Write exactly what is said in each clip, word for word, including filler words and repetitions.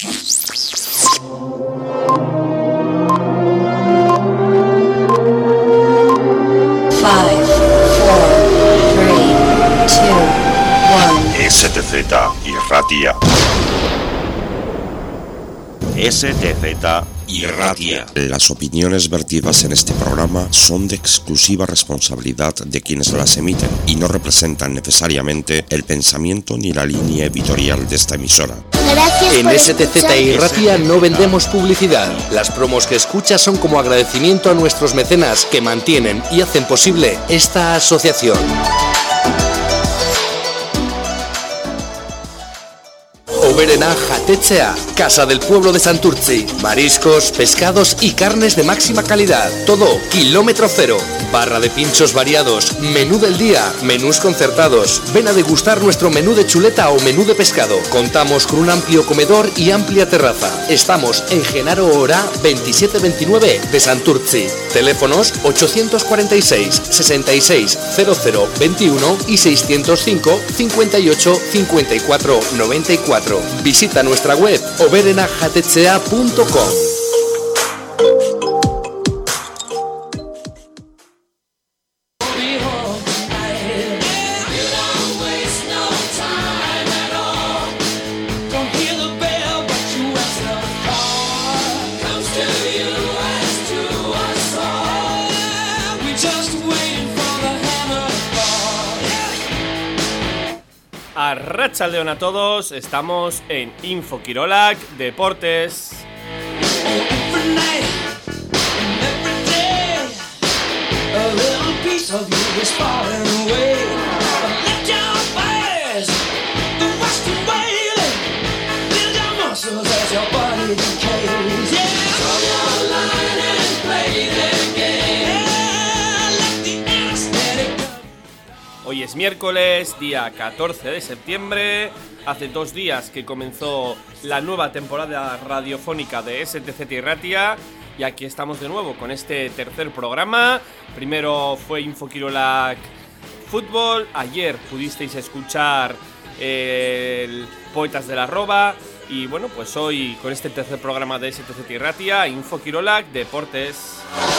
S T Z Irratia. S T Z Irratia. Las opiniones vertidas en este programa son de exclusiva responsabilidad de quienes las emiten y no representan necesariamente el pensamiento ni la línea editorial de esta emisora. En S T Z Irratia no vendemos publicidad. Las promos que escuchas son como agradecimiento a nuestros mecenas que mantienen y hacen posible esta asociación. Oberena Jatetzea, Casa del Pueblo de Santurtzi. Mariscos, pescados y carnes de máxima calidad. Todo kilómetro cero. Barra de pinchos variados, menú del día, menús concertados. Ven a degustar nuestro menú de chuleta o menú de pescado. Contamos con un amplio comedor y amplia terraza. Estamos en Genaro Orá veintisiete veintinueve de Santurtzi. Teléfonos ochocientos cuarenta y seis, sesenta y seis, cero cero veintiuno y seiscientos cinco, cincuenta y ocho, cincuenta y cuatro, noventa y cuatro. Visita nuestra web oberena jatetzea punto com. Arratsaldeon a todos, estamos en Info Kirolak Deportes. Hoy es miércoles, día catorce de septiembre. Hace dos días que comenzó la nueva temporada radiofónica de S T Z Irratia. Y aquí estamos de nuevo con este tercer programa. Primero fue Info Kirolak Fútbol. Ayer pudisteis escuchar el Poetas de la Roba. Y bueno, pues hoy con este tercer programa de S T Z Irratia, Info Kirolak Deportes.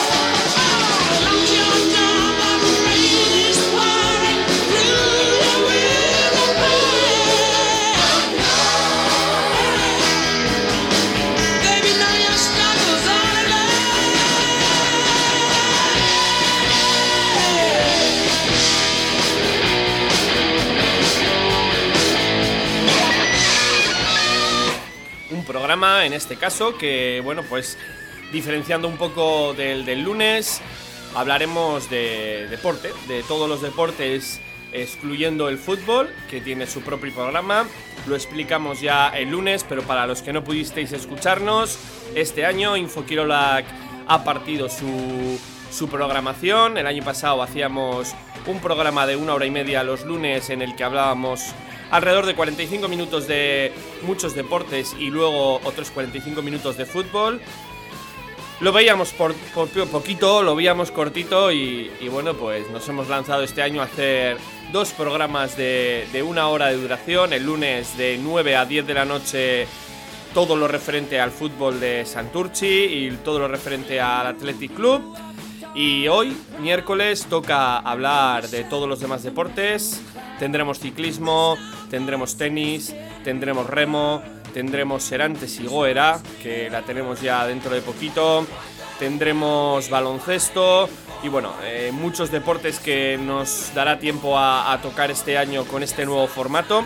Programa en este caso que, bueno, pues diferenciando un poco del, del lunes, hablaremos de deporte, de todos los deportes excluyendo el fútbol, que tiene su propio programa. Lo explicamos ya el lunes, pero para los que no pudisteis escucharnos, este año Info Kirolak ha partido su, su programación. El año pasado hacíamos un programa de una hora y media los lunes en el que hablábamos alrededor de cuarenta y cinco minutos de muchos deportes y luego otros cuarenta y cinco minutos de fútbol. Lo veíamos por, por poquito, lo veíamos cortito y, y bueno, pues nos hemos lanzado este año a hacer dos programas de, de una hora de duración. El lunes de nueve a diez de la noche, todo lo referente al fútbol de Santurtzi y todo lo referente al Athletic Club. Y hoy, miércoles, toca hablar de todos los demás deportes. Tendremos ciclismo, tendremos tenis, tendremos remo, tendremos Serantes y Goera, que la tenemos ya dentro de poquito. Tendremos baloncesto y bueno, eh, muchos deportes que nos dará tiempo a, a tocar este año con este nuevo formato.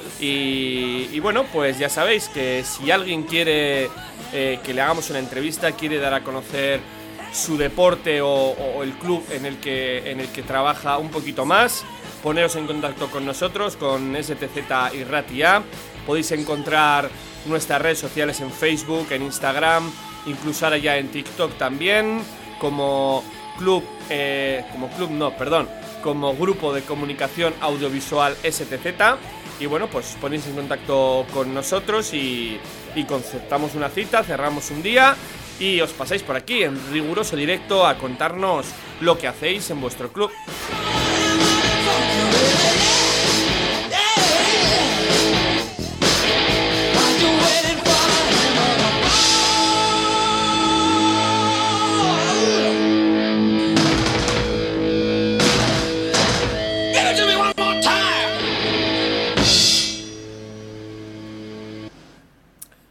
Y, y bueno, pues ya sabéis que si alguien quiere eh, que le hagamos una entrevista, quiere dar a conocer su deporte o, o el club en el que, en el que trabaja un poquito más, poneros en contacto con nosotros, con S T Z Irratia. Podéis encontrar nuestras redes sociales en Facebook, en Instagram, incluso ahora ya en TikTok también, como club, eh, como club no, perdón, como grupo de comunicación audiovisual S T Z. Y bueno, pues ponéis en contacto con nosotros y, y concertamos una cita, cerramos un día y os pasáis por aquí en riguroso directo a contarnos lo que hacéis en vuestro club.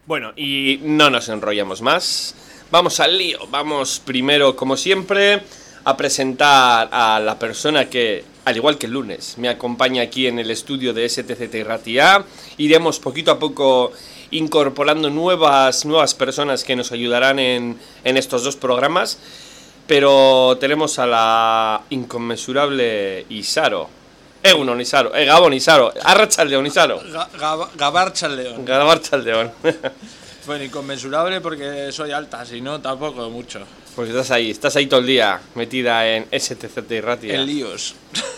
Bueno, y no nos enrollamos más. Vamos al lío. Vamos primero, como siempre, a presentar a la persona que, al igual que el lunes, me acompaña aquí en el estudio de S T Z T Irratia. Iremos poquito a poco incorporando nuevas, nuevas personas que nos ayudarán en, en estos dos programas. Pero tenemos a la inconmensurable Isaro. Egunon Isaro, eh, Gabon Isaro, Arratsaldeon Isaro. Gabarchaldeon. Gabarchaldeon. Bueno, inconmensurable porque soy alta, si no, tampoco mucho. Pues estás ahí, estás ahí todo el día, metida en S T Z T Irratia. En líos.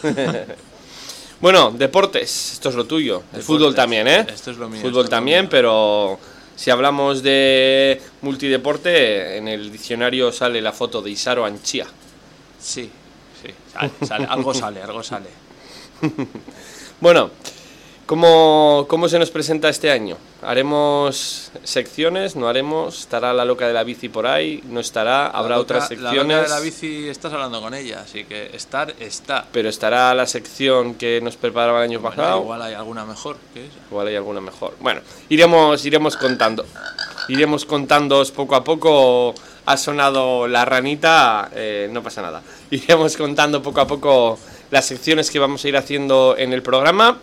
Bueno, deportes, esto es lo tuyo. El Deportes, fútbol también, ¿eh? Esto es lo mío. Fútbol también, pero si hablamos de multideporte, en el diccionario sale la foto de Isaro Anchía. Sí, sí, sale, sale, algo sale, algo sale. Bueno, ¿cómo, ¿cómo se nos presenta este año? ¿Haremos secciones? ¿No haremos? ¿Estará la loca de la bici por ahí? ¿No estará? ¿Habrá La otras loca- secciones? La loca de la bici estás hablando con ella, así que estar está. Pero estará la sección que nos preparaba el año Bueno, pasado. igual hay alguna mejor que esa. Igual hay alguna mejor. Bueno, iremos, iremos contando. Iremos contándoos poco a poco. Ha sonado la ranita, eh, no pasa nada. Iremos contando poco a poco las secciones que vamos a ir haciendo en el programa.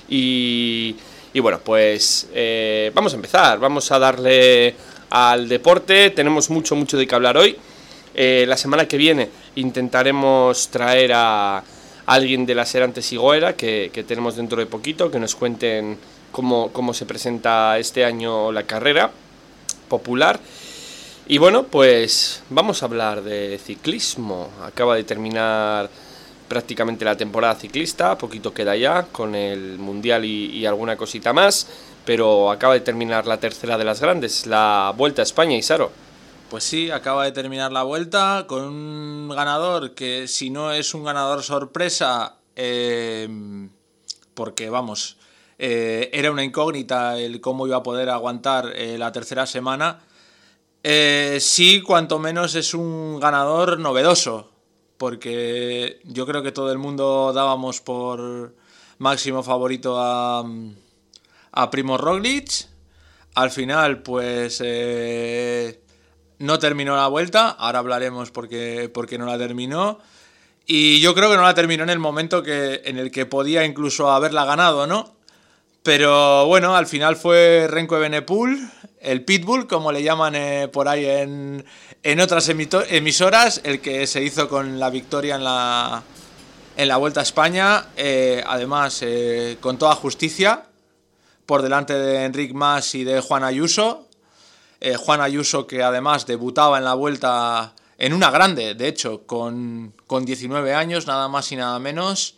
Y, y bueno, pues eh, vamos a empezar. Vamos a darle al deporte. Tenemos mucho, mucho de qué hablar hoy. Eh, la semana que viene intentaremos traer a alguien de la Serantes y Goera, que, que tenemos dentro de poquito, que nos cuenten cómo, cómo se presenta este año la carrera popular. Y bueno, pues vamos a hablar de ciclismo. Acaba de terminar prácticamente la temporada ciclista, poquito queda ya con el Mundial y, y alguna cosita más, pero acaba de terminar la tercera de las grandes, la Vuelta a España, Isaro. Pues sí, acaba de terminar la vuelta con un ganador que, si no es un ganador sorpresa, eh, porque vamos, eh, era una incógnita el cómo iba a poder aguantar eh, la tercera semana, eh, sí, cuanto menos es un ganador novedoso, porque yo creo que todo el mundo dábamos por máximo favorito a, a Primož Roglič. Al final, pues eh, no terminó la vuelta, ahora hablaremos por qué, por qué no la terminó. Y yo creo que no la terminó en el momento que, en el que podía incluso haberla ganado, ¿no? Pero bueno, al final fue Remco Evenepoel, el Pitbull, como le llaman eh, por ahí en, en otras emito- emisoras, el que se hizo con la victoria en la, en la Vuelta a España, eh, además eh, con toda justicia, por delante de Enric Mas y de Juan Ayuso. Eh, Juan Ayuso, que además debutaba en la Vuelta en una grande, de hecho, con, con diecinueve años, nada más y nada menos.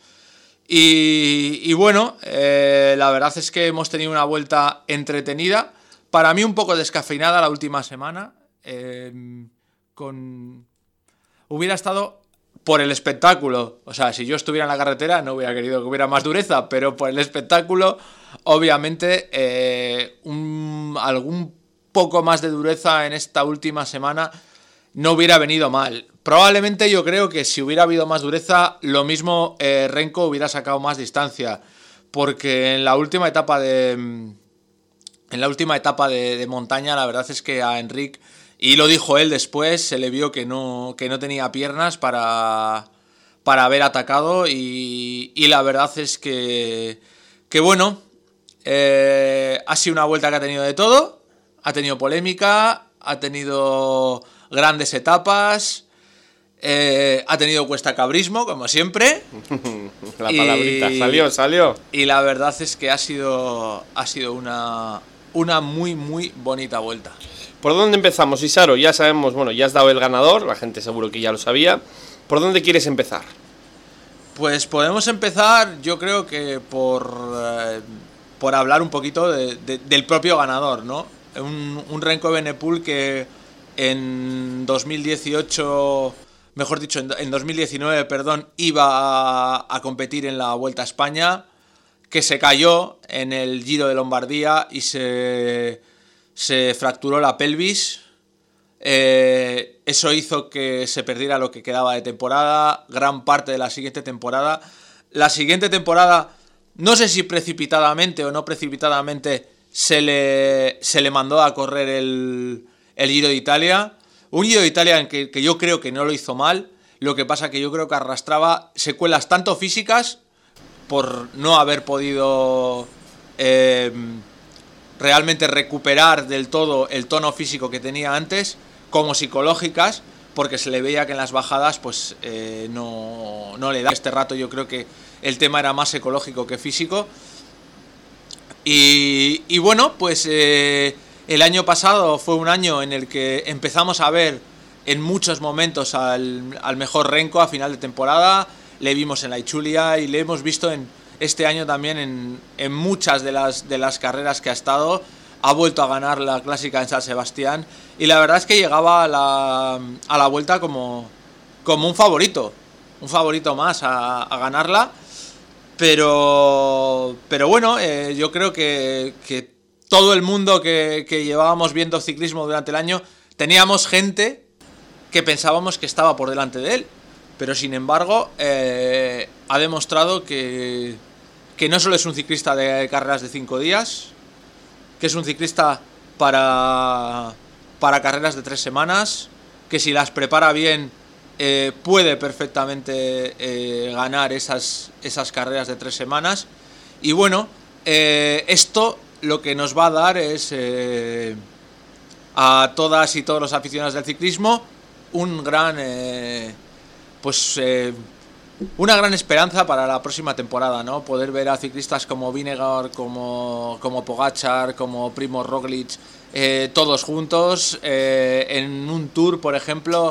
Y, y bueno, eh, la verdad es que hemos tenido una vuelta entretenida, para mí un poco descafeinada la última semana. Eh, con... Hubiera estado por el espectáculo, o sea, si yo estuviera en la carretera no hubiera querido que hubiera más dureza, pero por el espectáculo, obviamente, eh, un, algún poco más de dureza en esta última semana no hubiera venido mal. Probablemente yo creo que si hubiera habido más dureza, lo mismo eh, Remco hubiera sacado más distancia, porque en la última etapa de en la última etapa de, de montaña, la verdad es que a Enric, y lo dijo él después, se le vio que no, que no tenía piernas para, para haber atacado, y, y la verdad es que, que bueno, eh, ha sido una vuelta que ha tenido de todo, ha tenido polémica, ha tenido grandes etapas, eh, ha tenido cuestacabrismo, como siempre. La palabrita, y, salió, salió. Y la verdad es que ha sido, ha sido una, una muy, muy bonita vuelta. ¿Por dónde empezamos, Isaro? Ya sabemos, bueno, ya has dado el ganador, la gente seguro que ya lo sabía. ¿Por dónde quieres empezar? Pues podemos empezar, yo creo que por, eh, por hablar un poquito de, de, del propio ganador, ¿no? Un, un Remco Evenepoel que en dos mil dieciocho, mejor dicho, en, en dos mil diecinueve, perdón, iba a, a competir en la Vuelta a España, que se cayó en el Giro de Lombardía y se, se fracturó la pelvis. Eh, eso hizo que se perdiera lo que quedaba de temporada, gran parte de la siguiente temporada. La siguiente temporada, no sé si precipitadamente o no precipitadamente, se le, se le mandó a correr el, el Giro de Italia. Un Giro de Italia en que, que yo creo que no lo hizo mal. Lo que pasa que yo creo que arrastraba secuelas tanto físicas por no haber podido eh, realmente recuperar del todo el tono físico que tenía antes, como psicológicas, porque se le veía que en las bajadas pues eh, no, no le da. Este rato yo creo que el tema era más psicológico que físico. Y, y bueno, pues eh, el año pasado fue un año en el que empezamos a ver en muchos momentos al, al mejor Renko a final de temporada. Le vimos en la Itzulia y le hemos visto en este año también en, en muchas de las, de las carreras que ha estado. Ha vuelto a ganar la clásica en San Sebastián y la verdad es que llegaba a la, a la vuelta como, como un favorito, un favorito más a, a ganarla. Pero, pero bueno, eh, yo creo que, que todo el mundo que, que llevábamos viendo ciclismo durante el año teníamos gente que pensábamos que estaba por delante de él, pero sin embargo eh, ha demostrado que, que no solo es un ciclista de carreras de cinco días, que es un ciclista para, para carreras de tres semanas, que si las prepara bien eh, puede perfectamente eh, ganar esas, esas carreras de tres semanas. Y bueno, eh, esto lo que nos va a dar es eh, a todas y todos los aficionados del ciclismo un gran eh, pues eh, una gran esperanza para la próxima temporada, ¿no? Poder ver a ciclistas como Vingegaard, como, como Pogačar, como Primož Roglič, eh, todos juntos eh, en un tour, por ejemplo,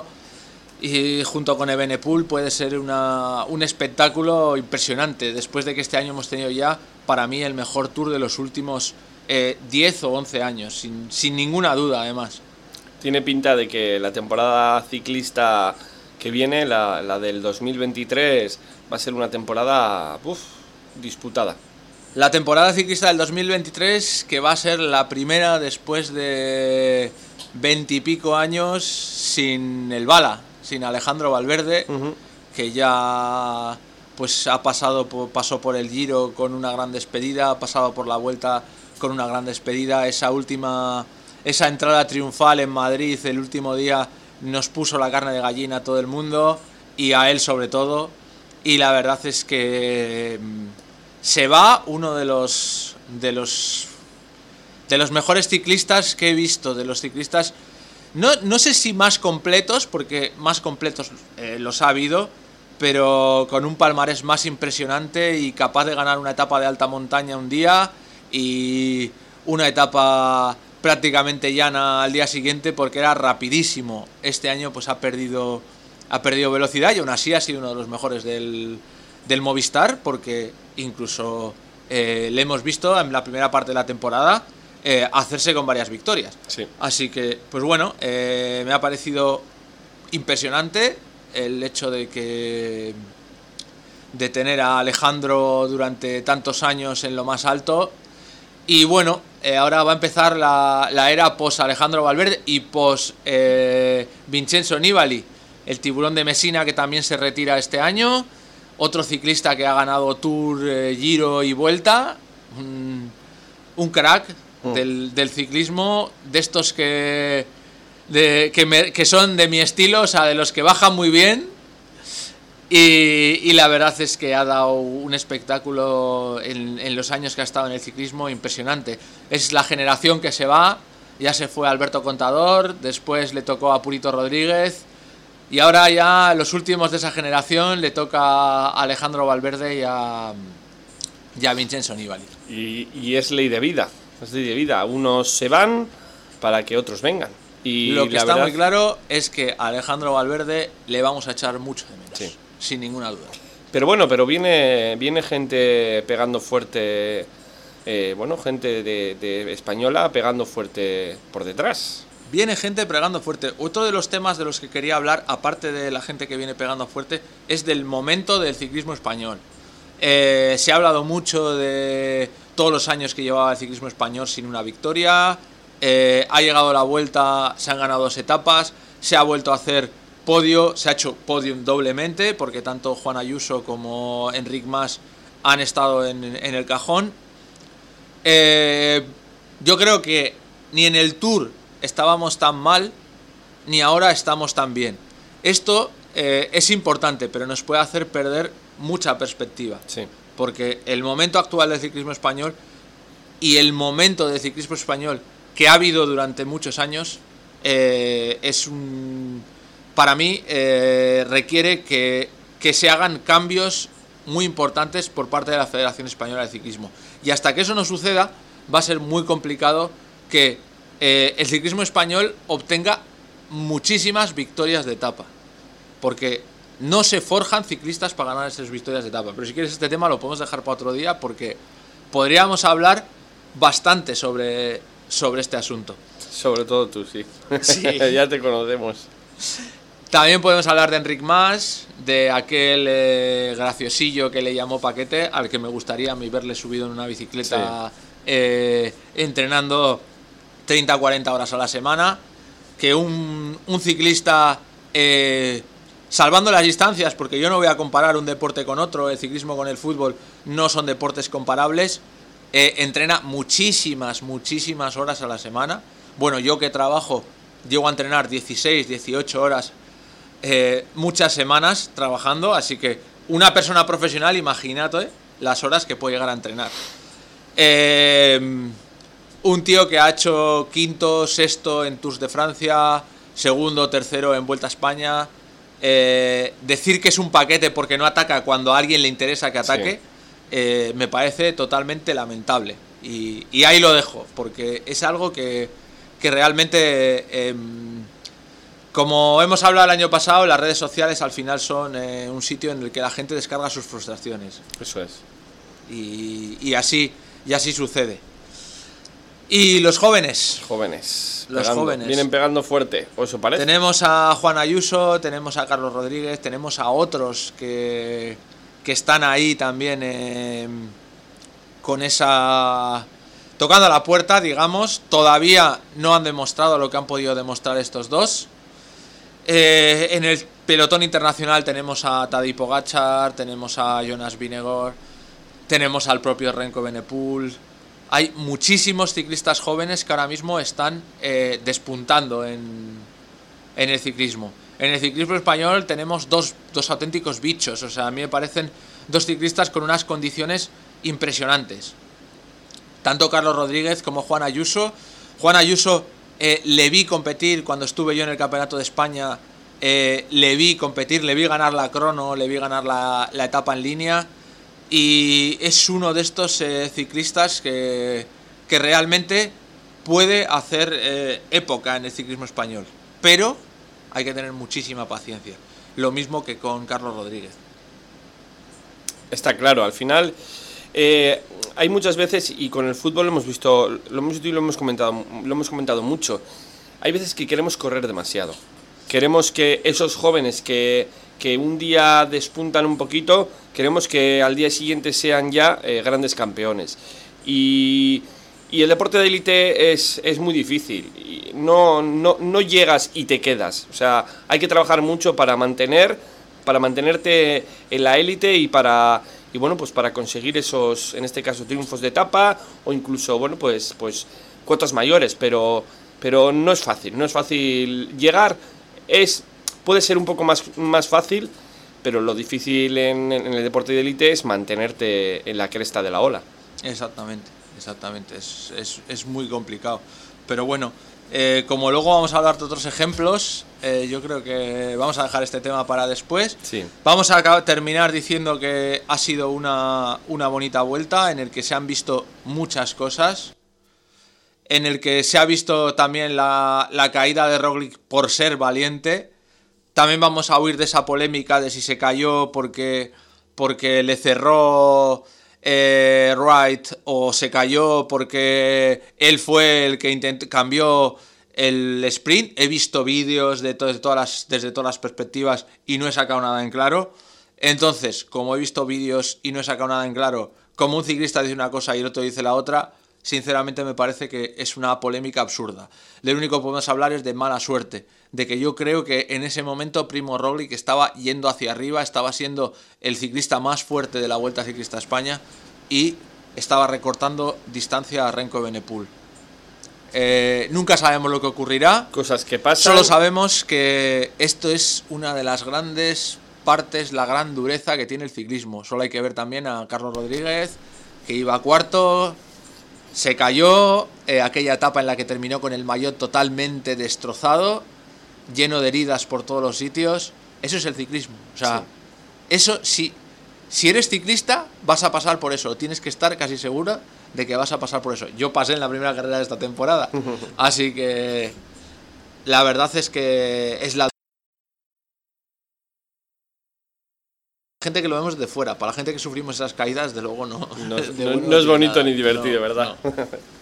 y junto con Evenepoel puede ser una, un espectáculo impresionante, después de que este año hemos tenido ya, para mí, el mejor tour de los últimos eh, diez o once años, sin, sin ninguna duda, además. Tiene pinta de que la temporada ciclista que viene, la, la del dos mil veintitrés, va a ser una temporada uf, disputada. La temporada ciclista del dos mil veintitrés, que va a ser la primera después de veintipico años sin el Bala, sin Alejandro Valverde, uh-huh. que ya pues ha pasado pasó por el Giro con una gran despedida, ha pasado por la Vuelta con una gran despedida. Esa última, esa entrada triunfal en Madrid el último día nos puso la carne de gallina a todo el mundo y a él sobre todo, y la verdad es que se va uno de los de los de los mejores ciclistas que he visto, de los ciclistas no, no sé si más completos, porque más completos eh, los ha habido, pero con un palmarés más impresionante y capaz de ganar una etapa de alta montaña un día y una etapa prácticamente llana al día siguiente, porque era rapidísimo. Este año pues ha perdido ha perdido velocidad y aún así ha sido uno de los mejores del, del Movistar, porque incluso eh, le hemos visto en la primera parte de la temporada eh, hacerse con varias victorias. Sí. Así que pues bueno, eh, me ha parecido impresionante el hecho de que de tener a Alejandro durante tantos años en lo más alto. Y bueno, eh, ahora va a empezar la, la era post Alejandro Valverde y post eh, Vincenzo Nibali, el tiburón de Messina, que también se retira este año. Otro ciclista que ha ganado Tour, eh, Giro y Vuelta. Un, un crack mm. del, del ciclismo, de estos que, de, que, me, que son de mi estilo, o sea, de los que bajan muy bien. Y, y la verdad es que ha dado un espectáculo en, en los años que ha estado en el ciclismo impresionante. Es la generación que se va, ya se fue Alberto Contador, después le tocó a Purito Rodríguez y ahora ya los últimos de esa generación le toca a Alejandro Valverde y a, y a Vincenzo Nibali. Y, y es ley de vida, es ley de vida. Unos se van para que otros vengan. Y lo que la está verdad... muy claro es que a Alejandro Valverde le vamos a echar mucho de menos. Sí. Sin ninguna duda. Pero bueno, pero viene viene gente pegando fuerte, eh, bueno, gente de, de española pegando fuerte por detrás. Viene gente pegando fuerte. Otro de los temas de los que quería hablar, aparte de la gente que viene pegando fuerte, es del momento del ciclismo español. Eh, se ha hablado mucho de todos los años que llevaba el ciclismo español sin una victoria. Eh, ha llegado la Vuelta, se han ganado dos etapas, se ha vuelto a hacer podio, se ha hecho podium doblemente, porque tanto Juan Ayuso como Enric Mas han estado en, en el cajón. Eh, yo creo que ni en el Tour estábamos tan mal, ni ahora estamos tan bien. Esto eh, es importante, pero nos puede hacer perder mucha perspectiva. Sí. Porque el momento actual del ciclismo español y el momento del ciclismo español que ha habido durante muchos años eh, es un, para mí eh, requiere que, que se hagan cambios muy importantes por parte de la Federación Española de Ciclismo. Y hasta que eso no suceda, va a ser muy complicado que eh, el ciclismo español obtenga muchísimas victorias de etapa. Porque no se forjan ciclistas para ganar esas victorias de etapa. Pero si quieres este tema lo podemos dejar para otro día, porque podríamos hablar bastante sobre, sobre este asunto. Sobre todo tú, sí. Sí. Ya te conocemos. También podemos hablar de Enric Mas, de aquel eh, graciosillo que le llamó Paquete, al que me gustaría a mí verle subido en una bicicleta, sí. eh, entrenando treinta a cuarenta horas a la semana. Que un, un ciclista, eh, salvando las distancias, porque yo no voy a comparar un deporte con otro, el ciclismo con el fútbol no son deportes comparables, eh, entrena muchísimas, muchísimas horas a la semana. Bueno, yo que trabajo, llego a entrenar dieciséis, dieciocho horas, eh, muchas semanas trabajando, así que una persona profesional, imagínate las horas que puede llegar a entrenar. Eh, un tío que ha hecho quinto, sexto en Tours de Francia, segundo, tercero en Vuelta a España. Eh, decir que es un paquete porque no ataca cuando a alguien le interesa que ataque, sí. eh, me parece totalmente lamentable. Y, y ahí lo dejo, porque es algo que, que realmente, eh, como hemos hablado el año pasado, las redes sociales al final son eh, un sitio en el que la gente descarga sus frustraciones. Eso es. Y, y, así, y así sucede. Y los jóvenes. Jóvenes. Los pegando, jóvenes. Vienen pegando fuerte, ¿o eso parece? Tenemos a Juan Ayuso, tenemos a Carlos Rodríguez, tenemos a otros que, que están ahí también eh, con esa... tocando a la puerta, digamos. Todavía no han demostrado lo que han podido demostrar estos dos. Eh, en el pelotón internacional tenemos a Tadej Pogačar, tenemos a Jonas Vingegaard, tenemos al propio Remco Evenepoel. Hay muchísimos ciclistas jóvenes que ahora mismo están eh, despuntando en, en el ciclismo. En el ciclismo español tenemos dos, dos auténticos bichos. O sea, a mí me parecen dos ciclistas con unas condiciones impresionantes. Tanto Carlos Rodríguez como Juan Ayuso. Juan Ayuso eh, le vi competir cuando estuve yo en el Campeonato de España. Eh, le vi competir, le vi ganar la crono, le vi ganar la, la etapa en línea. Y es uno de estos eh, ciclistas que, que realmente puede hacer eh, época en el ciclismo español. Pero hay que tener muchísima paciencia. Lo mismo que con Carlos Rodríguez. Está claro, al final eh, hay muchas veces, y con el fútbol lo hemos visto, lo hemos visto y lo hemos comentado, lo hemos comentado mucho. Hay veces que queremos correr demasiado. Queremos que esos jóvenes que, que un día despuntan un poquito, queremos que al día siguiente sean ya eh, grandes campeones. Y, y el deporte de élite es, es muy difícil. No, no, no llegas y te quedas. O sea, hay que trabajar mucho para mantener, para mantenerte en la élite y para, y bueno, pues para conseguir esos, en este caso, triunfos de etapa o incluso, bueno, pues, pues cuotas mayores. Pero, pero no es fácil, no es fácil llegar. Es, puede ser un poco más, más fácil, pero lo difícil en, en el deporte de élite es mantenerte en la cresta de la ola. Exactamente, exactamente, es, es, es muy complicado. Pero bueno, eh, como luego vamos a hablar de otros ejemplos, eh, yo creo que vamos a dejar este tema para después. Sí. Vamos a terminar diciendo que ha sido una, una bonita vuelta en el que se han visto muchas cosas. En el que se ha visto también la, la caída de Roglic por ser valiente. También vamos a huir de esa polémica de si se cayó porque, porque le cerró eh, Wright o se cayó porque él fue el que intent- cambió el sprint. He visto vídeos de, to- de todas las, desde todas las perspectivas y no he sacado nada en claro. Entonces, como he visto vídeos y no he sacado nada en claro, como un ciclista dice una cosa y el otro dice la otra, sinceramente me parece que es una polémica absurda. Lo único que podemos hablar es de mala suerte, de que yo creo que en ese momento Primo Roglic estaba yendo hacia arriba, estaba siendo el ciclista más fuerte de la Vuelta Ciclista a España y estaba recortando distancia a Remco Evenepoel. Eh, nunca sabemos lo que ocurrirá. Cosas que pasan. Solo sabemos que esto es una de las grandes partes, la gran dureza que tiene el ciclismo. Solo hay que ver también a Carlos Rodríguez, que iba cuarto, se cayó, eh, aquella etapa en la que terminó con el maillot totalmente destrozado, lleno de heridas por todos los sitios. Eso es el ciclismo. O sea, sí. eso si, si eres ciclista vas a pasar por eso. Tienes que estar casi seguro de que vas a pasar por eso. Yo pasé en la primera carrera de esta temporada. Así que la verdad es que es la gente que lo vemos de fuera. Para la gente que sufrimos esas caídas, de luego no. No, de no, bueno, no es bonito nada. ni divertido, No, ¿verdad? no.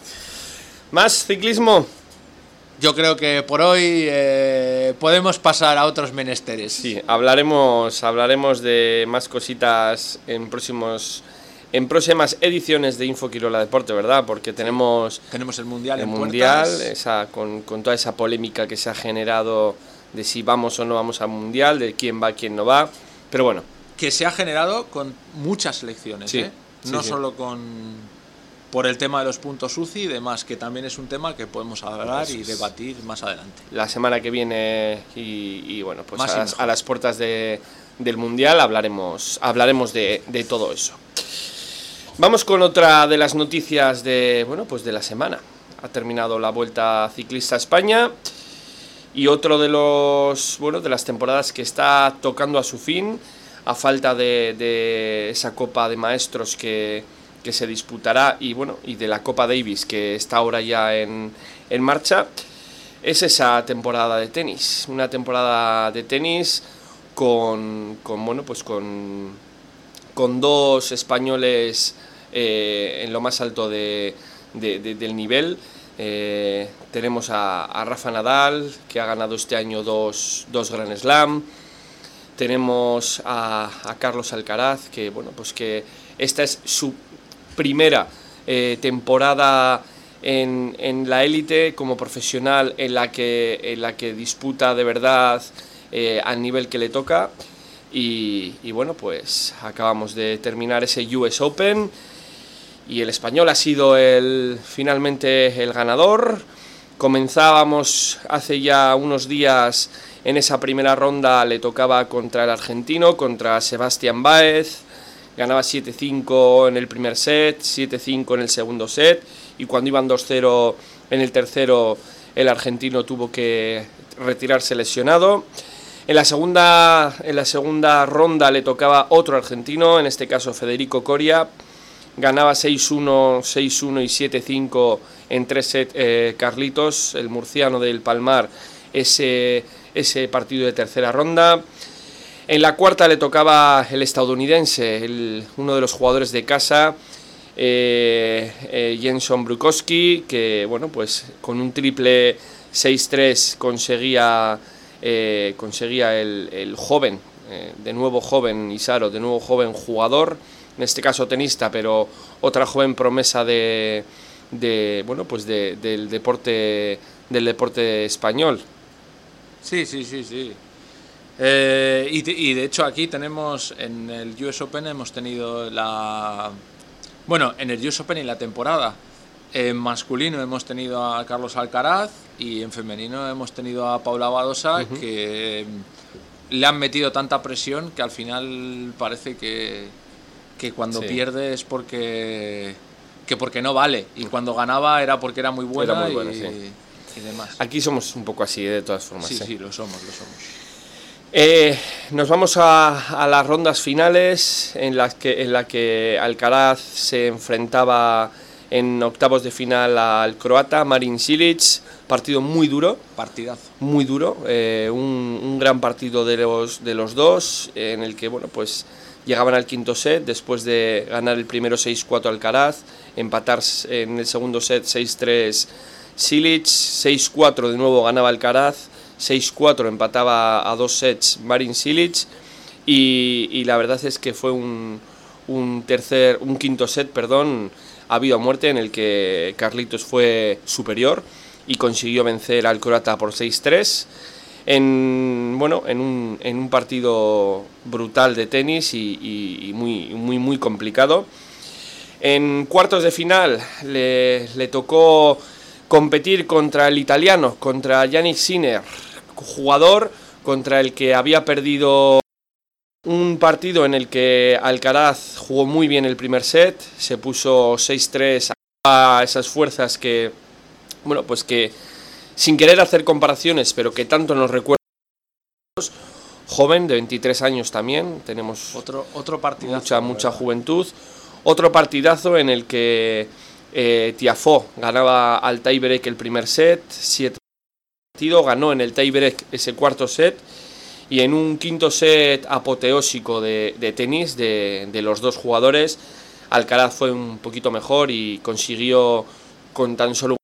¿Más ciclismo? Yo creo que por hoy eh, podemos pasar a otros menesteres. Sí, hablaremos, hablaremos de más cositas en próximos, en próximas ediciones de Info Quirola Deporte, ¿verdad? Porque tenemos, tenemos el Mundial el en mundial, puertas. esa, con, con toda esa polémica que se ha generado de si vamos o no vamos al Mundial, de quién va, quién no va. Pero bueno. Que se ha generado con muchas selecciones, sí, ¿eh? sí, no sí. solo con por el tema de los puntos U C I y demás, que también es un tema que podemos hablar Eso y es. debatir más adelante. La semana que viene y, y bueno, pues Más a y las, mejor. a las puertas de, del Mundial hablaremos, hablaremos de, de todo eso. Vamos con otra de las noticias de, bueno, pues de la semana. Ha terminado la Vuelta Ciclista a España y otro de los, bueno, de las temporadas que está tocando a su fin, a falta de, de esa Copa de Maestros que, que se disputará y bueno, y de la Copa Davis que está ahora ya en, en marcha, es esa temporada de tenis, una temporada de tenis con, con bueno, pues con, con dos españoles eh, en lo más alto de, de, de, del nivel. Eh, tenemos a, a Rafa Nadal, que ha ganado este año dos, dos Grand Slam. Tenemos a, a Carlos Alcaraz, que bueno, pues que esta es su primera eh, temporada en, en la élite como profesional, en la que, en la que disputa de verdad eh, al nivel que le toca. Y, y bueno, pues acabamos de terminar ese U S Open y el español ha sido el, finalmente el ganador. Comenzábamos hace ya unos días. En esa primera ronda le tocaba contra el argentino, contra Sebastián Báez. Ganaba siete cinco en el primer set, siete cinco en el segundo set. Y cuando iban dos cero en el tercero, el argentino tuvo que retirarse lesionado. En la segunda, en la segunda ronda le tocaba otro argentino, en este caso Federico Coria. Ganaba seis uno, seis uno y siete cinco en tres sets eh, Carlitos, el murciano del Palmar, ese... ese partido de tercera ronda. En la cuarta le tocaba el estadounidense, el, uno de los jugadores de casa, eh, eh, Jenson Brukowski, que bueno, pues con un triple seis tres conseguía, eh, conseguía el, el joven, eh, de nuevo joven Isaro, de nuevo joven jugador, en este caso tenista, pero otra joven promesa de, de bueno, pues de, del deporte, del deporte español. Sí, sí, sí, sí. Eh, y, de, y de hecho aquí tenemos, en el U S Open hemos tenido la... Bueno, en el U S Open y la temporada. En masculino hemos tenido a Carlos Alcaraz y en femenino hemos tenido a Paula Badosa, uh-huh. que le han metido tanta presión que al final parece que, que cuando sí. pierde es porque, que porque no vale. Y cuando ganaba era porque era muy buena, era muy buena y... sí. Y demás. Aquí somos un poco así, de todas formas. Sí, ¿eh? sí, lo somos, lo somos. Eh, nos vamos a, a las rondas finales en las que, en la que Alcaraz se enfrentaba en octavos de final al croata Marin Cilic. Partido muy duro. Partidazo. Muy duro. Eh, un, un gran partido de los, de los dos, en el que bueno, pues llegaban al quinto set después de ganar el primero seis cuatro Alcaraz, empatar en el segundo set seis tres Cilic, seis cuatro de nuevo ganaba Alcaraz, seis cuatro empataba a dos sets Marin Cilic y, y la verdad es que fue un, un tercer, un quinto set, perdón, a vida o muerte, en el que Carlitos fue superior y consiguió vencer al croata por seis tres en, bueno, en, un, en un partido brutal de tenis y, y, y muy, muy, muy complicado. En cuartos de final le, le tocó competir contra el italiano, contra Yannick Sinner, jugador contra el que había perdido un partido en el que Alcaraz jugó muy bien el primer set, se puso seis tres a esas fuerzas que, bueno, pues que sin querer hacer comparaciones, pero que tanto nos recuerdan. Joven, de veintitrés años también, tenemos otro, otro partidazo, mucha, mucha juventud. Otro partidazo en el que eh, Tiafoe ganaba al tiebreak el primer set, siete partido, ganó en el tiebreak ese cuarto set, y en un quinto set apoteósico de, de tenis de, de los dos jugadores, Alcaraz fue un poquito mejor y consiguió con tan solo,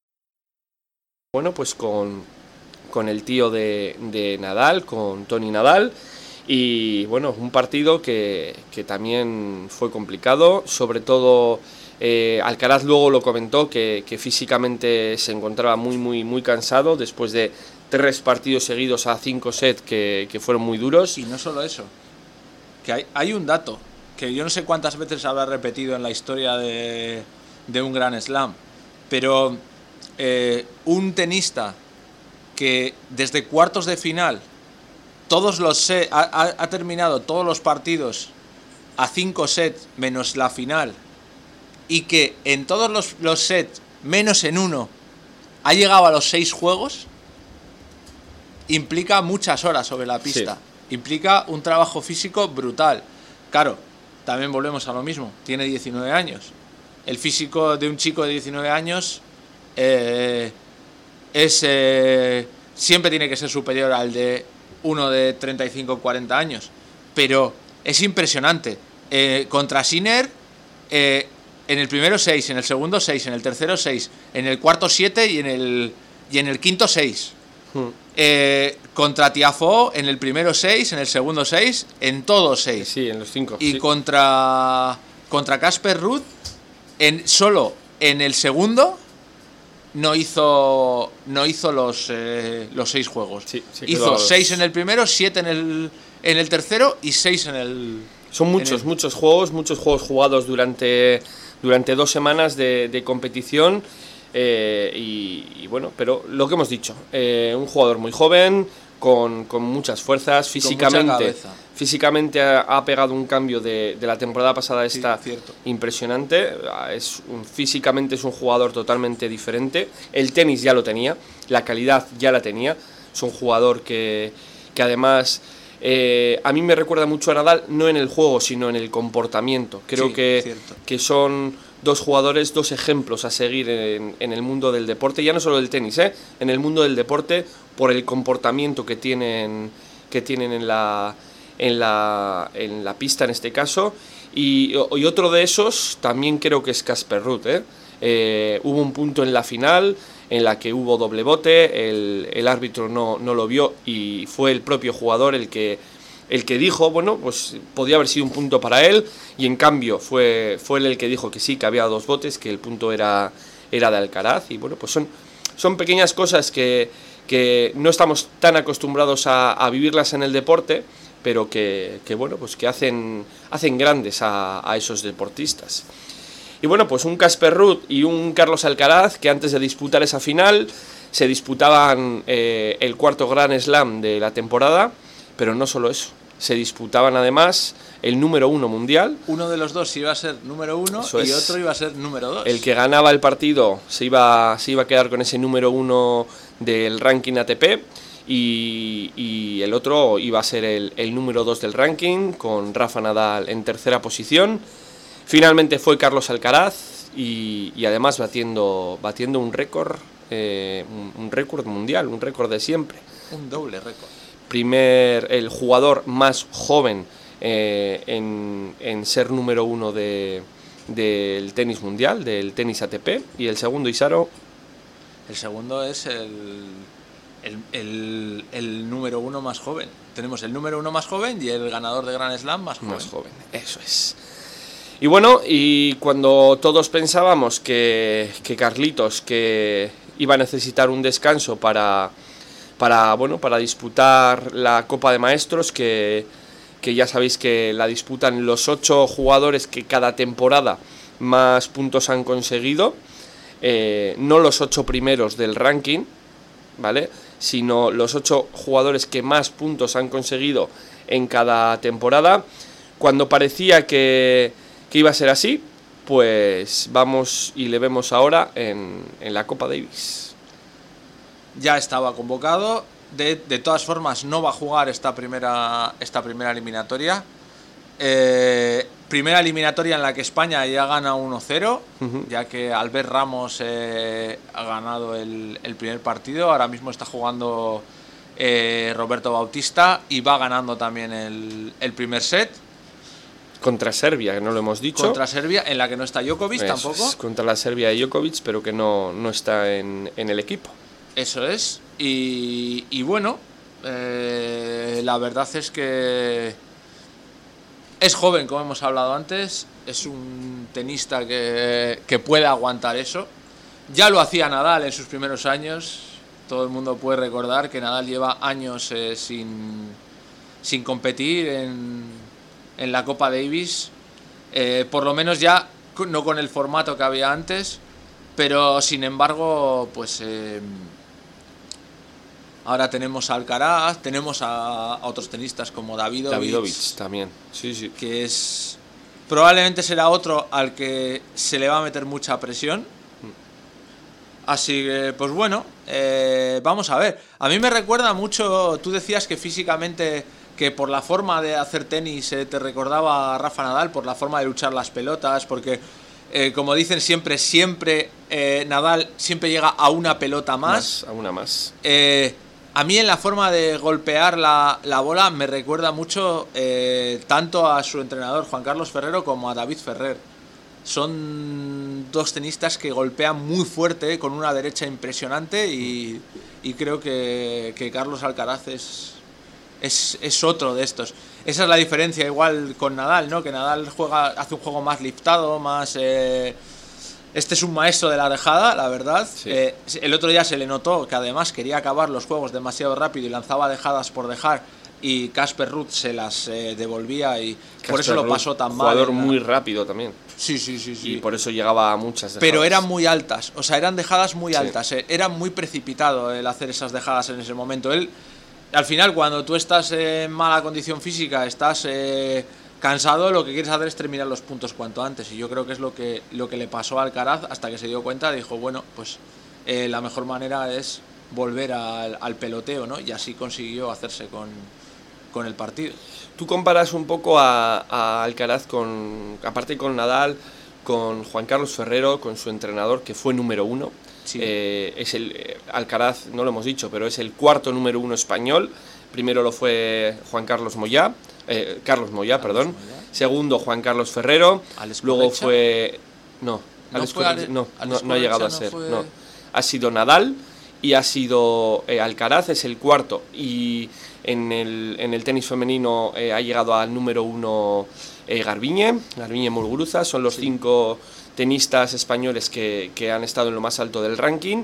bueno, pues con, con el tío de, de Nadal, con Tony Nadal, y bueno, un partido que, que también fue complicado, sobre todo eh, Alcaraz luego lo comentó que, que físicamente se encontraba muy muy muy cansado después de tres partidos seguidos a cinco sets que, que fueron muy duros. Y no solo eso, que hay, hay un dato que yo no sé cuántas veces habrá repetido en la historia de, de un Grand Slam, pero eh, un tenista que desde cuartos de final todos los set, ha, ha, ha terminado todos los partidos a cinco sets menos la final, y que en todos los, los sets menos en uno ha llegado a los seis juegos, implica muchas horas sobre la pista, sí. Implica un trabajo físico brutal. Claro, también volvemos a lo mismo, tiene diecinueve años. El físico de un chico de diecinueve años eh, es eh, siempre tiene que ser superior al de uno de treinta y cinco o cuarenta años, pero es impresionante. Eh, contra Sinner, eh, en el primero seis, en el segundo seis, en el tercero seis, en el cuarto siete y en el, y en el quinto seis. Hmm. Eh, contra Tiafoe, en el primero seis, en el segundo seis, en todos seis. Sí, en los cinco. Y sí. contra contra Casper Ruud, en, solo en el segundo no hizo no hizo los eh, los seis juegos. Sí, hizo los... seis en el primero, siete en el en el tercero y seis en el. Son muchos, el... muchos juegos, muchos juegos jugados durante durante dos semanas de, de competición. Eh, y, y bueno, pero lo que hemos dicho, eh, un jugador muy joven, con, con muchas fuerzas, físicamente, físicamente ha, ha pegado un cambio de, de la temporada pasada a esta, sí, impresionante. Es un, físicamente es un jugador totalmente diferente. El tenis ya lo tenía, la calidad ya la tenía. Es un jugador que, que además eh, a mí me recuerda mucho a Nadal, no en el juego, sino en el comportamiento. Creo sí, que, que son dos jugadores, dos ejemplos a seguir en, en el mundo del deporte, ya no solo del tenis, ¿eh? En el mundo del deporte, por el comportamiento que tienen, que tienen en, la, en, la, en la pista en este caso, y, y otro de esos también creo que es Casper Ruud, ¿eh? Eh, hubo un punto en la final en la que hubo doble bote, el, el árbitro no, no lo vio y fue el propio jugador el que el que dijo, bueno, pues podía haber sido un punto para él, y en cambio fue, fue él el que dijo que sí, que había dos botes, que el punto era, era de Alcaraz, y bueno, pues son, son pequeñas cosas que, que no estamos tan acostumbrados a, a vivirlas en el deporte, pero que, que bueno, pues que hacen, hacen grandes a, a esos deportistas. Y bueno, pues un Casper Ruud y un Carlos Alcaraz, que antes de disputar esa final se disputaban eh, el cuarto Grand Slam de la temporada, pero no solo eso, se disputaban además el número uno mundial. Uno de los dos iba a ser número uno eso y es. Otro iba a ser número dos. El que ganaba el partido se iba, se iba a quedar con ese número uno del ranking A T P, y, y el otro iba a ser el, el número dos del ranking, con Rafa Nadal en tercera posición. Finalmente fue Carlos Alcaraz, y, y además batiendo, batiendo un récord, eh, un, un récord mundial, un récord de siempre. Un doble récord. Primer, el jugador más joven eh, en, en ser número uno de, del tenis mundial, del tenis A T P, y el segundo, Isaro. El segundo es el, el, el, el número uno más joven. Tenemos el número uno más joven y el ganador de Grand Slam más joven. Más joven, eso es. Y bueno, y cuando todos pensábamos que, que Carlitos, que iba a necesitar un descanso para... para bueno para disputar la Copa de Maestros, que, que ya sabéis que la disputan los ocho jugadores que cada temporada más puntos han conseguido, eh, no los ocho primeros del ranking, ¿vale? Sino los ocho jugadores que más puntos han conseguido en cada temporada. Cuando parecía que, que iba a ser así, pues vamos y le vemos ahora en, en la Copa Davis. Ya estaba convocado, de, de todas formas no va a jugar esta primera, esta primera eliminatoria. Eh, primera eliminatoria en la que España ya gana uno cero, uh-huh. ya que Albert Ramos eh, ha ganado el, el primer partido, ahora mismo está jugando eh, Roberto Bautista y va ganando también el, el primer set. Contra Serbia, que no lo hemos dicho. Contra Serbia, en la que no está Djokovic Eso tampoco. Es, contra la Serbia de Djokovic, pero que no, no está en, en el equipo. Eso es. Y, y bueno, eh, la verdad es que es joven, como hemos hablado antes. Es un tenista que, que puede aguantar eso. Ya lo hacía Nadal en sus primeros años. Todo el mundo puede recordar que Nadal lleva años eh, sin, sin competir en, en la Copa Davis. Eh, por lo menos ya no con el formato que había antes. Pero sin embargo, pues... Eh, ahora tenemos a Alcaraz, tenemos a, a otros tenistas como Davidovich. Davidovich también, sí, sí. Que es... probablemente será otro al que se le va a meter mucha presión. Así que, pues bueno, eh, vamos a ver. A mí me recuerda mucho, tú decías que físicamente, que por la forma de hacer tenis eh, te recordaba a Rafa Nadal, por la forma de luchar las pelotas, porque... Eh, como dicen siempre, siempre eh, Nadal siempre llega a una pelota más. más a una más. Eh, a mí en la forma de golpear la, la bola me recuerda mucho eh, tanto a su entrenador Juan Carlos Ferrero como a David Ferrer. Son dos tenistas que golpean muy fuerte, con una derecha impresionante, y, y creo que, que Carlos Alcaraz es, es, es otro de estos. Esa es la diferencia igual con Nadal, ¿no? Que Nadal juega, hace un juego más liftado, más... Eh, este es un maestro de la dejada, la verdad. Sí. Eh, el otro día se le notó que además quería acabar los juegos demasiado rápido y lanzaba dejadas por dejar, y Casper Ruud se las eh, devolvía, y Casper por eso lo pasó tan mal. Jugador muy rápido también. Sí, sí, sí, sí. Y por eso llegaba a muchas dejadas. Pero eran muy altas, o sea, eran dejadas muy sí. altas. Eh, era muy precipitado el hacer esas dejadas en ese momento. Él... Al final, cuando tú estás en mala condición física, estás eh, cansado, lo que quieres hacer es terminar los puntos cuanto antes. Y yo creo que es lo que, lo que le pasó a Alcaraz, hasta que se dio cuenta, dijo, bueno, pues eh, la mejor manera es volver al, al peloteo, ¿no? Y así consiguió hacerse con, con el partido. Tú comparas un poco a, a Alcaraz con, aparte con Nadal, con Juan Carlos Ferrero, con su entrenador, que fue número uno. Sí. Eh, es el eh, Alcaraz, no lo hemos dicho, pero es el cuarto número uno español. Primero lo fue Juan Carlos Moyá, eh, Carlos Moyá, Carlos perdón. Moyá. Segundo Juan Carlos Ferrero. Alex Luego fue no, no, Alex fue Ale... no, Alex no, no ha llegado a no ser. Fue... No. Ha sido Nadal y ha sido eh, Alcaraz, es el cuarto. Y en el, en el tenis femenino eh, ha llegado al número uno eh, Garbiñe, Garbiñe Muguruza. Son los sí. cinco tenistas españoles que, que han estado en lo más alto del ranking.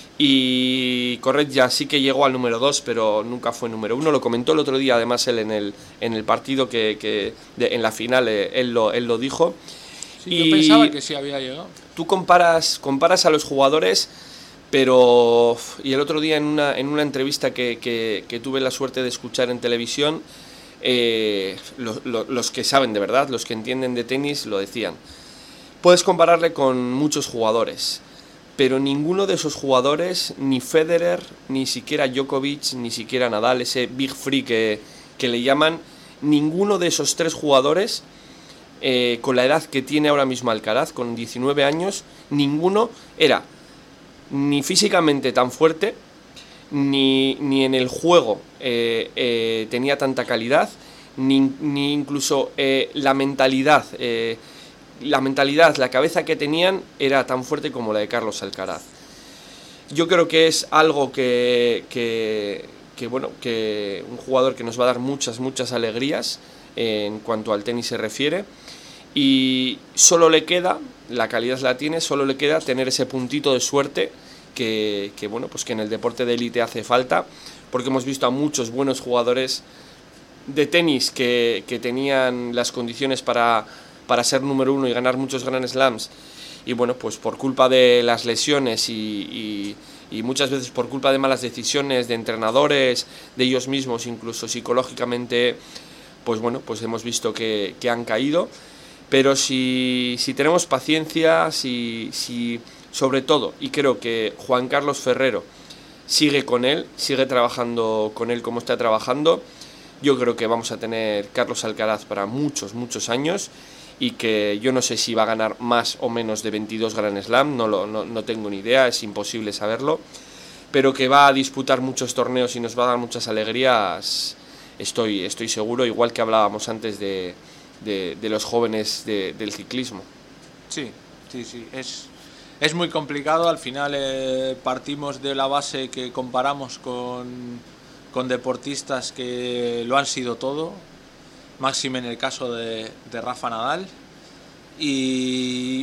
Y Corret ya sí que llegó al número dos, pero nunca fue número uno. Lo comentó el otro día, además, él en el, en el partido que, que de, en la final eh, él, lo, él lo dijo. Sí, y yo pensaba que sí había llegado. Tú comparas, comparas a los jugadores, pero... Y el otro día en una, en una entrevista que, que, que tuve la suerte de escuchar en televisión, eh, lo, lo, los que saben de verdad, los que entienden de tenis, lo decían. Puedes compararle con muchos jugadores, pero ninguno de esos jugadores, ni Federer, ni siquiera Djokovic, ni siquiera Nadal, ese Big Free que, que le llaman, ninguno de esos tres jugadores, eh, con la edad que tiene ahora mismo Alcaraz, con diecinueve años, ninguno era ni físicamente tan fuerte, ni, ni en el juego eh, eh, tenía tanta calidad, ni, ni incluso eh, la mentalidad... Eh, La mentalidad, la cabeza que tenían era tan fuerte como la de Carlos Alcaraz. Yo creo que es algo que, que, que, bueno, que un jugador que nos va a dar muchas, muchas alegrías en cuanto al tenis se refiere. Y solo le queda, la calidad la tiene, solo le queda tener ese puntito de suerte que, que, bueno, pues que en el deporte de élite hace falta, porque hemos visto a muchos buenos jugadores de tenis que, que tenían las condiciones para... para ser número uno y ganar muchos Grand Slams, y bueno, pues por culpa de las lesiones y, y, y muchas veces por culpa de malas decisiones de entrenadores, de ellos mismos, incluso psicológicamente, pues bueno, pues hemos visto que, que han caído. Pero si, si tenemos paciencia, si, si sobre todo, y creo que Juan Carlos Ferrero sigue con él, sigue trabajando con él como está trabajando, yo creo que vamos a tener Carlos Alcaraz para muchos, muchos años, y que yo no sé si va a ganar más o menos de veintidós Grand Slam, no, lo, no, no tengo ni idea, es imposible saberlo, pero que va a disputar muchos torneos y nos va a dar muchas alegrías, estoy, estoy seguro, igual que hablábamos antes de... De, de los jóvenes de, del ciclismo. Sí, sí, sí, es, es muy complicado, al final eh, partimos de la base que comparamos con, con deportistas que lo han sido todo, máxime en el caso de, de Rafa Nadal, y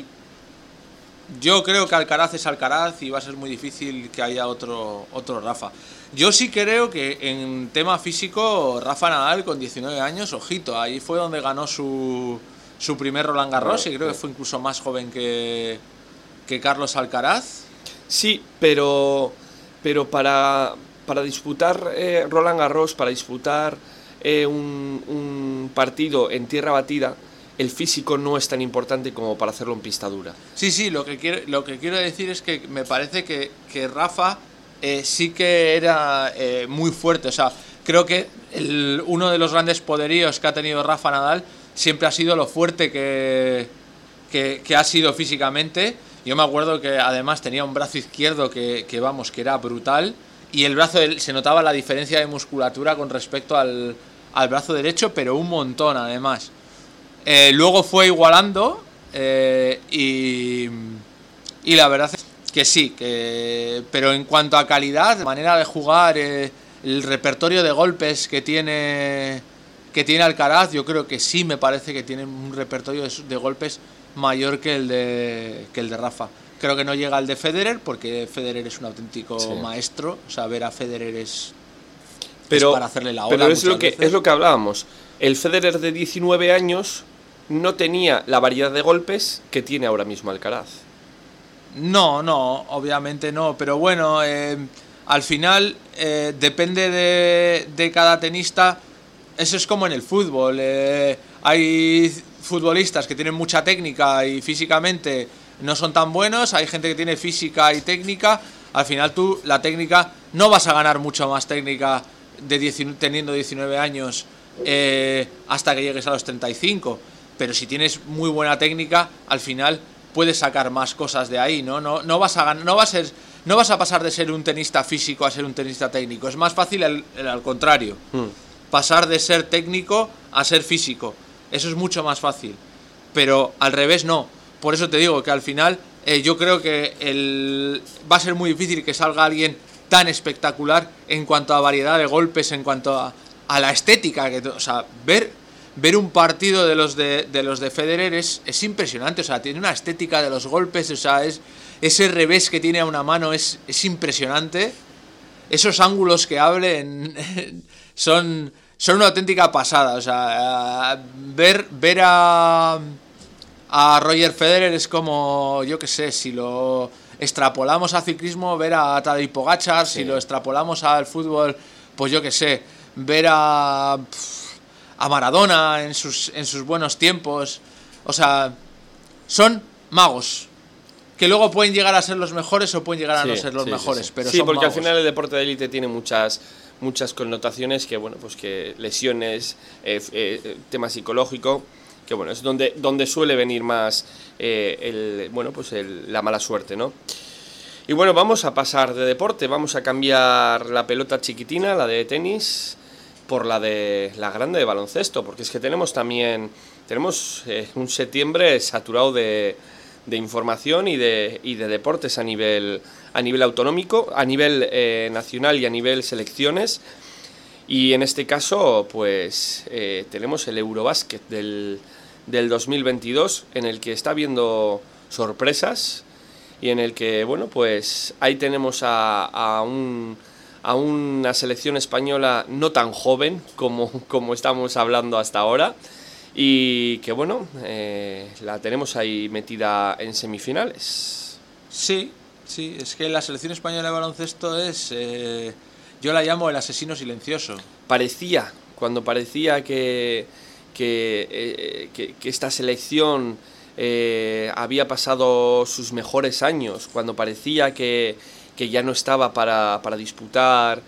yo creo que Alcaraz es Alcaraz y va a ser muy difícil que haya otro, otro Rafa. Yo sí creo que en tema físico, Rafa Nadal con diecinueve años, ojito, ahí fue donde ganó su, su primer Roland Garros y creo que fue incluso más joven que, que Carlos Alcaraz. Sí, pero, pero para, para disputar eh, Roland Garros, para disputar eh, un, un partido en tierra batida, el físico no es tan importante como para hacerlo en pista dura. Sí, sí, lo que quiero, lo que quiero decir es que me parece que, que Rafa... Eh, sí que era eh, muy fuerte, o sea, creo que el, uno de los grandes poderíos que ha tenido Rafa Nadal siempre ha sido lo fuerte que, que, que ha sido físicamente. Yo me acuerdo que además tenía un brazo izquierdo que, que vamos, que era brutal, y el brazo de, se notaba la diferencia de musculatura con respecto al, al brazo derecho, pero un montón además. Eh, luego fue igualando eh, y, y la verdad es que sí, que, pero en cuanto a calidad, manera de jugar, eh, el repertorio de golpes que tiene que tiene Alcaraz, yo creo que sí me parece que tiene un repertorio de, de golpes mayor que el de que el de Rafa. Creo que no llega al de Federer, porque Federer es un auténtico sí. maestro, o sea, ver a Federer es, pero, es para hacerle la ola. Pero es lo que veces. es lo que hablábamos. El Federer de diecinueve años no tenía la variedad de golpes que tiene ahora mismo Alcaraz. No, no, obviamente no, pero bueno, eh, al final eh, depende de, de cada tenista, eso es como en el fútbol, eh, hay futbolistas que tienen mucha técnica y físicamente no son tan buenos, hay gente que tiene física y técnica, al final tú la técnica no vas a ganar mucho más técnica de diecinueve, teniendo diecinueve años eh, hasta que llegues a los treinta y cinco, pero si tienes muy buena técnica, al final puedes sacar más cosas de ahí, ¿no? No, no vas a no vas a ser, no vas a pasar de ser un tenista físico a ser un tenista técnico. Es más fácil el, el, al contrario. Mm. Pasar de ser técnico a ser físico. Eso es mucho más fácil. Pero al revés no. Por eso te digo que al final eh, yo creo que el, va a ser muy difícil que salga alguien tan espectacular en cuanto a variedad de golpes, en cuanto a, a la estética. Que, o sea, ver... Ver un partido de los de, de los de Federer es, es impresionante, o sea, tiene una estética de los golpes, o sea, es, ese revés que tiene a una mano es, es impresionante. Esos ángulos que hablen son, son una auténtica pasada, o sea, ver, ver a, a Roger Federer es como, yo qué sé, si lo extrapolamos al ciclismo, ver a Tadej Pogačar, sí. Si lo extrapolamos al fútbol, pues yo qué sé, ver a... Pff, a Maradona en sus, en sus buenos tiempos, o sea, son magos, que luego pueden llegar a ser los mejores o pueden llegar a sí, no ser los sí, mejores, sí, sí. pero sí, son porque magos. Al final el deporte de élite tiene muchas muchas connotaciones, que bueno, pues que lesiones, eh, eh, tema psicológico, que bueno, es donde, donde suele venir más eh, el, bueno, pues el, la mala suerte, ¿no? Y bueno, vamos a pasar de deporte, vamos a cambiar la pelota chiquitina, la de tenis, por la de la grande de baloncesto, porque es que tenemos también tenemos eh, un septiembre saturado de, de información y de, y de deportes a nivel a nivel autonómico, a nivel eh, nacional y a nivel selecciones, y en este caso pues eh, tenemos el Eurobásquet del, del dos mil veintidós, en el que está habiendo sorpresas y en el que bueno, pues ahí tenemos a, a un a una selección española no tan joven como, como estamos hablando hasta ahora, y que bueno, eh, la tenemos ahí metida en semifinales. Sí, sí, es que la selección española de baloncesto es, eh, yo la llamo el asesino silencioso. Parecía, cuando parecía que, que, eh, que, que esta selección eh, había pasado sus mejores años, cuando parecía que, que ya no estaba para, para disputar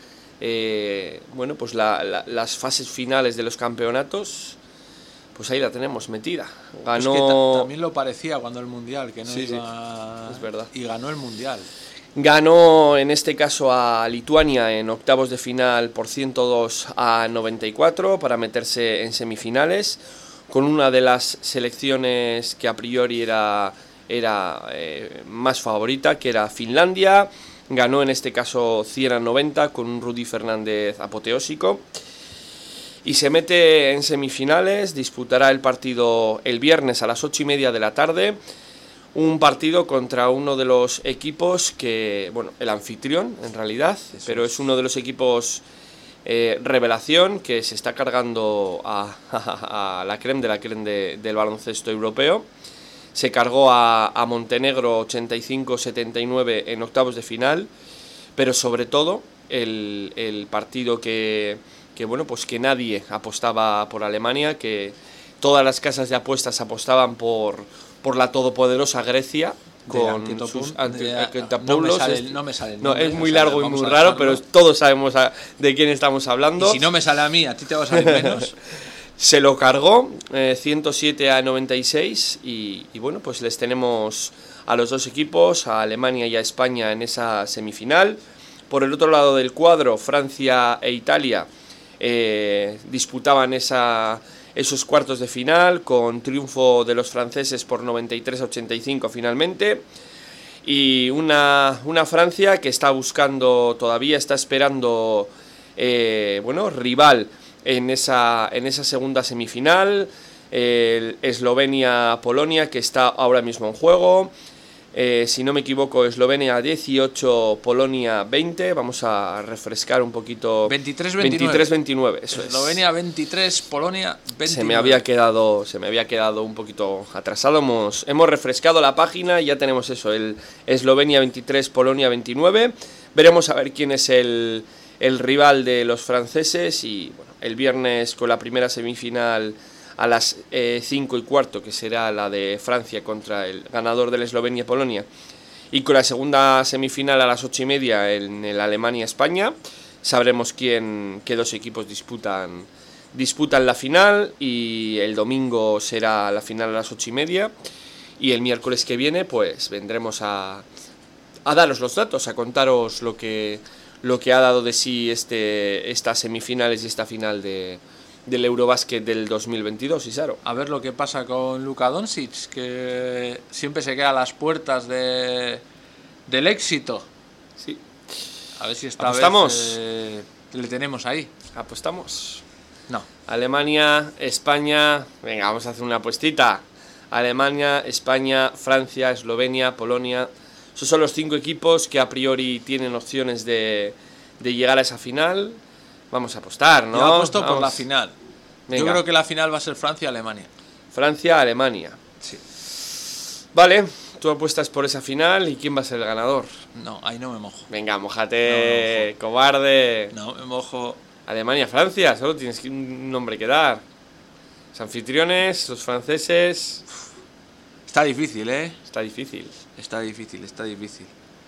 eh, bueno, pues la, la, las fases finales de los campeonatos, pues ahí la tenemos metida. Ganó... Es que ta también lo parecía cuando el Mundial, que no sí, iba... sí, es verdad. Y ganó el Mundial. Ganó en este caso a Lituania en octavos de final por ciento dos a noventa y cuatro para meterse en semifinales, con una de las selecciones que a priori era, era eh, más favorita, que era Finlandia. Ganó en este caso cien a noventa con un Rudy Fernández apoteósico. Y se mete en semifinales, disputará el partido el viernes a las ocho y media de la tarde. Un partido contra uno de los equipos que, bueno, el anfitrión en realidad, Eso pero es. es uno de los equipos eh, revelación que se está cargando a, a, a la creme de la creme de, del baloncesto europeo. Se cargó a, a Montenegro ochenta y cinco a setenta y nueve en octavos de final, pero sobre todo el, el partido que, que, bueno, pues que nadie apostaba por Alemania, que todas las casas de apuestas apostaban por... por la todopoderosa Grecia con sus Antetokounmpo. No me sale el No, nombre, es muy o sea, largo y muy raro, pero todos sabemos a, de quién estamos hablando. Y si no me sale a mí, a ti te va a salir menos. Se lo cargó eh, ciento siete a noventa y seis y, y bueno, pues les tenemos a los dos equipos, a Alemania y a España en esa semifinal. Por el otro lado del cuadro, Francia e Italia eh, disputaban esa... esos cuartos de final, con triunfo de los franceses por noventa y tres a ochenta y cinco finalmente, y una, una Francia que está buscando, todavía está esperando, eh, bueno, rival en esa, en esa segunda semifinal, eh, Eslovenia-Polonia, que está ahora mismo en juego. Eh, si no me equivoco, Eslovenia dieciocho, Polonia veinte. Vamos a refrescar un poquito. veintitrés veintinueve. veintitrés veintinueve, eso Eslovenia es. veintitrés, Polonia veintinueve. Se me había quedado, se me había quedado un poquito atrasado. Hemos, hemos refrescado la página y ya tenemos eso, el Eslovenia veintitrés, Polonia veintinueve. Veremos a ver quién es el, el rival de los franceses y bueno, el viernes con la primera semifinal a las eh, cinco y cuarto, que será la de Francia contra el ganador del Eslovenia-Polonia, y con la segunda semifinal a las ocho y media en el Alemania-España, sabremos quién, qué dos equipos disputan, disputan la final, y el domingo será la final a las ocho y media, y el miércoles que viene pues vendremos a, a daros los datos, a contaros lo que, lo que ha dado de sí este, estas semifinales y esta final de... del Eurobásquet del dos mil veintidós, Isaro. A ver lo que pasa con Luka Doncic, que siempre se queda a las puertas de, del éxito. Sí. A ver si esta ¿Apostamos? vez eh, le tenemos ahí. ¿Apostamos? No. Alemania, España... Venga, vamos a hacer una apuestita. Alemania, España, Francia, Eslovenia, Polonia... Esos son los cinco equipos que a priori tienen opciones de, de llegar a esa final... Vamos a apostar, ¿no? Yo apuesto Vamos. por la final. Venga. Yo creo que la final va a ser Francia-Alemania. Francia-Alemania. Sí. Vale, tú apuestas por esa final, ¿y quién va a ser el ganador? No, ahí no me mojo. Venga, mójate, No me mojo. cobarde. No me mojo. Alemania-Francia, solo tienes un nombre que dar. Los anfitriones, los franceses... Está difícil, ¿eh? Está difícil. Está difícil, está difícil.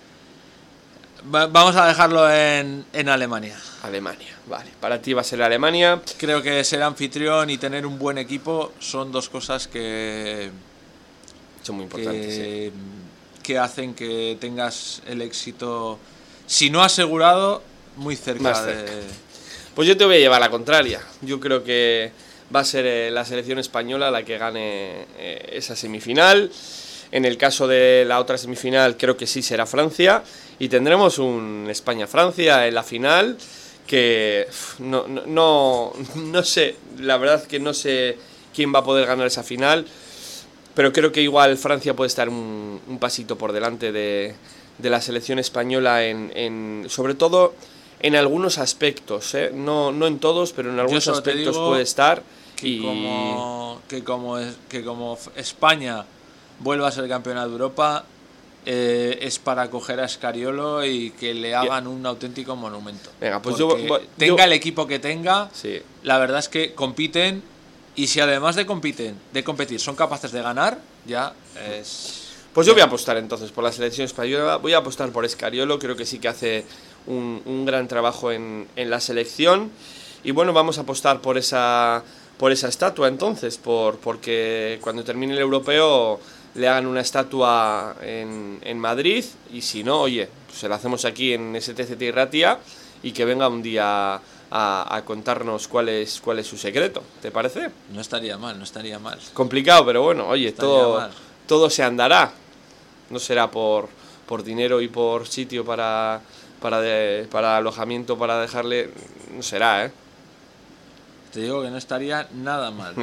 Va- vamos a dejarlo en, en Alemania. Alemania, vale. Para ti va a ser Alemania. Creo que ser anfitrión y tener un buen equipo son dos cosas que, Son muy importantes, sí. que, que hacen que tengas el éxito, si no asegurado, muy cerca, Más de... cerca. Pues yo te voy a llevar la contraria. Yo creo que va a ser eh, la selección española la que gane eh, esa semifinal. En el caso de la otra semifinal creo que sí será Francia. Y tendremos un España-Francia en la final que uf, no, no, no, no sé, la verdad que no sé quién va a poder ganar esa final. Pero creo que igual Francia puede estar un, un pasito por delante de, de la selección española, en, en sobre todo en algunos aspectos, ¿eh? no, no en todos, pero en algunos solo te aspectos digo puede estar. Que, y... como, que, como es, que como España vuelva a ser campeona de Europa, eh, es para coger a Scariolo y que le hagan un auténtico monumento. Venga, pues Porque yo, tenga yo... el equipo que tenga, sí. La verdad es que compiten, y si además de compiten, de competir son capaces de ganar, ya es... Pues yo voy a apostar entonces por la selección española, voy a apostar por Scariolo, creo que sí que hace un, un gran trabajo en, en la selección, y bueno, vamos a apostar por esa, por esa estatua entonces, por, porque cuando termine el europeo le hagan una estatua en, en Madrid, y si no, oye, pues se la hacemos aquí en S T C T Irratia y que venga un día a, a contarnos cuál es, cuál es su secreto, ¿te parece? No estaría mal, no estaría mal. Complicado, pero bueno, oye, todo, mal. todo se andará. No será por, por dinero y por sitio para, para, de, para alojamiento, para dejarle... No será, ¿eh? Te digo que no estaría nada mal.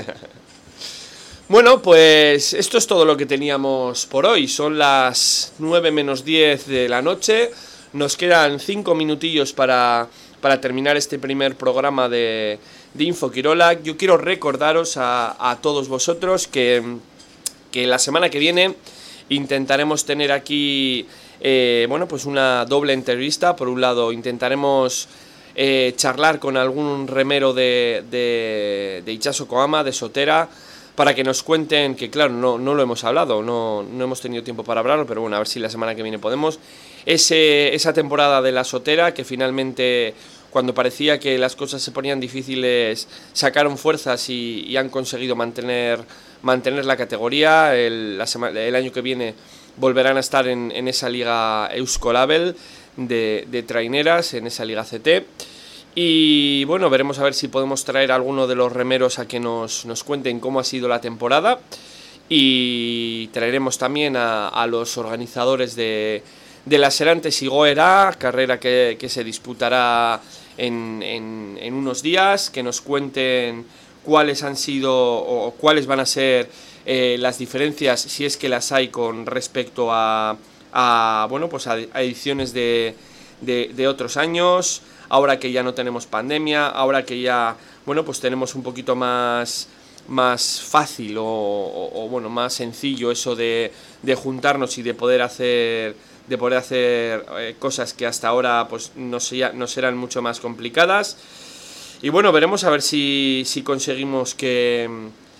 Bueno, pues esto es todo lo que teníamos por hoy. Son las nueve menos diez de la noche. Nos quedan cinco minutillos para, para terminar este primer programa de, de InfoQuirolac. Yo quiero recordaros a, a todos vosotros que, que la semana que viene intentaremos tener aquí eh, bueno, pues una doble entrevista. Por un lado, intentaremos eh, charlar con algún remero de, de, de Itxaso Koama, de Sotera, para que nos cuenten, que claro, no, no lo hemos hablado, no, no hemos tenido tiempo para hablarlo, pero bueno, a ver si la semana que viene podemos. Ese, esa temporada de la Sotera, que finalmente, cuando parecía que las cosas se ponían difíciles, sacaron fuerzas y, y han conseguido mantener, mantener la categoría. El, la semana, el año que viene volverán a estar en, en esa liga Euskolabel de, de traineras, en esa liga C T. Y bueno, veremos a ver si podemos traer a alguno de los remeros a que nos, nos cuenten cómo ha sido la temporada. Y traeremos también a, a los organizadores de, de la Serantes Igoera, carrera que, que se disputará en, en, en unos días, que nos cuenten cuáles han sido o cuáles van a ser eh, las diferencias, si es que las hay, con respecto a, a, bueno, pues a, a ediciones de, de, de otros años. Ahora que ya no tenemos pandemia, ahora que ya, bueno, pues tenemos un poquito más, más fácil o, o, o bueno, más sencillo eso de, de juntarnos y de poder hacer, de poder hacer eh, cosas que hasta ahora pues nos, nos eran mucho más complicadas. Y bueno, veremos a ver si, si conseguimos que,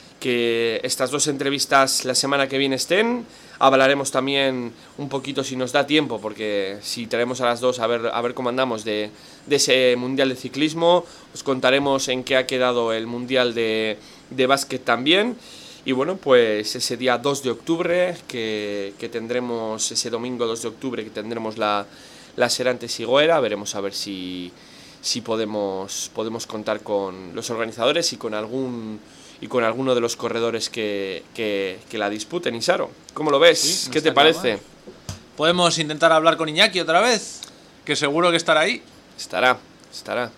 que estas dos entrevistas la semana que viene estén. Hablaremos también un poquito, si nos da tiempo, porque si traemos a las dos a ver, a ver cómo andamos de, de ese Mundial de Ciclismo. Os contaremos en qué ha quedado el Mundial de, de Básquet también. Y bueno, pues ese día dos de octubre, que, que tendremos, ese domingo dos de octubre, que tendremos la, la Serantes Igoera, veremos a ver si, si podemos, podemos contar con los organizadores y con algún... y con alguno de los corredores que, que, que la disputen. Isaro, ¿cómo lo ves? Sí, no ¿Qué te parece? Mal. Podemos intentar hablar con Iñaki otra vez, que seguro que estará ahí. Estará, estará.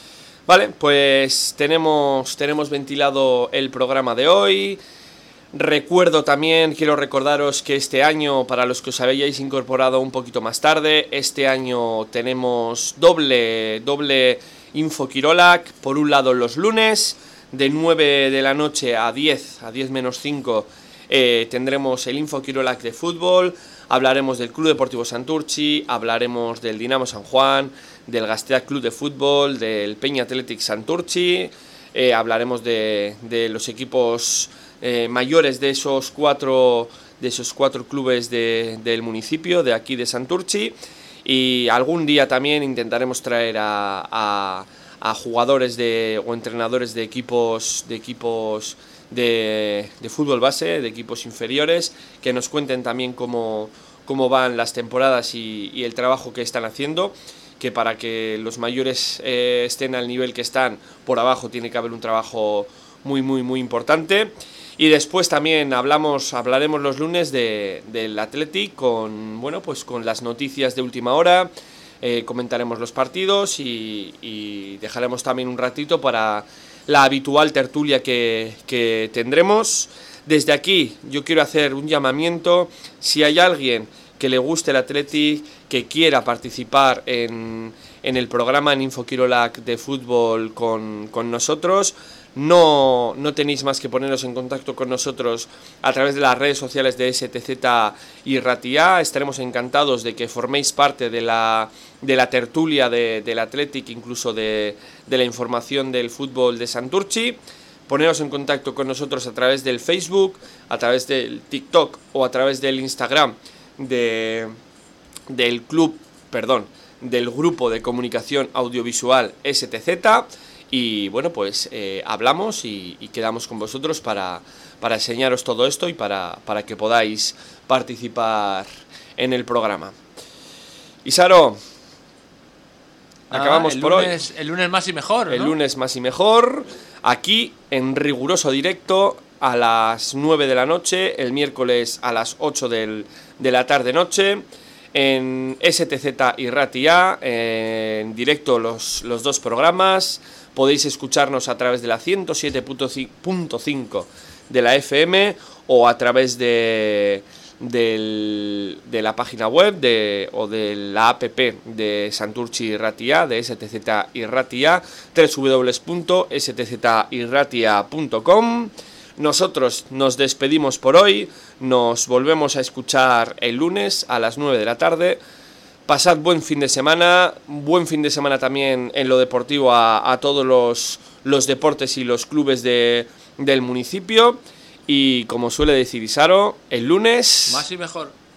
Vale, pues tenemos, tenemos ventilado el programa de hoy. Recuerdo también, quiero recordaros que este año, para los que os habéis incorporado un poquito más tarde, este año tenemos doble, doble InfoQuirolac. Por un lado los lunes, de nueve de la noche a diez, a diez menos cinco, eh, tendremos el InfoQuirolac de fútbol. Hablaremos del Club Deportivo Santurtzi, hablaremos del Dinamo San Juan, del Gazteak Club de Fútbol, del Peña Athletic Santurtzi, eh, hablaremos de, de los equipos eh, mayores de esos cuatro, de esos cuatro clubes de, del municipio, de aquí de Santurtzi, y algún día también intentaremos traer a... a a jugadores de, o entrenadores de equipos de equipos de, de fútbol base, de equipos inferiores, que nos cuenten también cómo, cómo van las temporadas y, y el trabajo que están haciendo, que para que los mayores eh, estén al nivel que están, por abajo tiene que haber un trabajo muy muy muy importante. Y después también hablamos hablaremos los lunes de, del Athletic con, bueno, pues con las noticias de última hora. Eh, comentaremos los partidos y, y dejaremos también un ratito para la habitual tertulia que, que tendremos. Desde aquí yo quiero hacer un llamamiento: si hay alguien que le guste el Athletic, que quiera participar en, en el programa en InfoQuirolac de fútbol con, con nosotros, no, no tenéis más que poneros en contacto con nosotros a través de las redes sociales de S T Z y Ratia. Estaremos encantados de que forméis parte de la, de la tertulia de, del Athletic, incluso de, de la información del fútbol de Santurtzi. Poneros en contacto con nosotros a través del Facebook, a través del TikTok o a través del Instagram de, del club, perdón, del grupo de comunicación audiovisual S T Z. Y bueno, pues eh, hablamos y, y quedamos con vosotros para, para enseñaros todo esto y para, para que podáis participar en el programa. Isaro, acabamos ah, por lunes, hoy. El lunes más y mejor, ¿no? El lunes más y mejor, aquí en riguroso directo a las nueve de la noche, el miércoles a las ocho del, de la tarde-noche, en S T Z y Ratia, en directo los, los dos programas. Podéis escucharnos a través de la ciento siete punto cinco de la F M o a través de, del, de la página web de, o de la app de Santurtzi y Ratia, de S T Z y Ratia, doble u doble u doble u punto s t z y ratia punto com. Nosotros nos despedimos por hoy, nos volvemos a escuchar el lunes a las nueve de la tarde. Pasad buen fin de semana, buen fin de semana también en lo deportivo a, a todos los, los deportes y los clubes de, del municipio. Y como suele decir Isaro, el lunes... Más y mejor.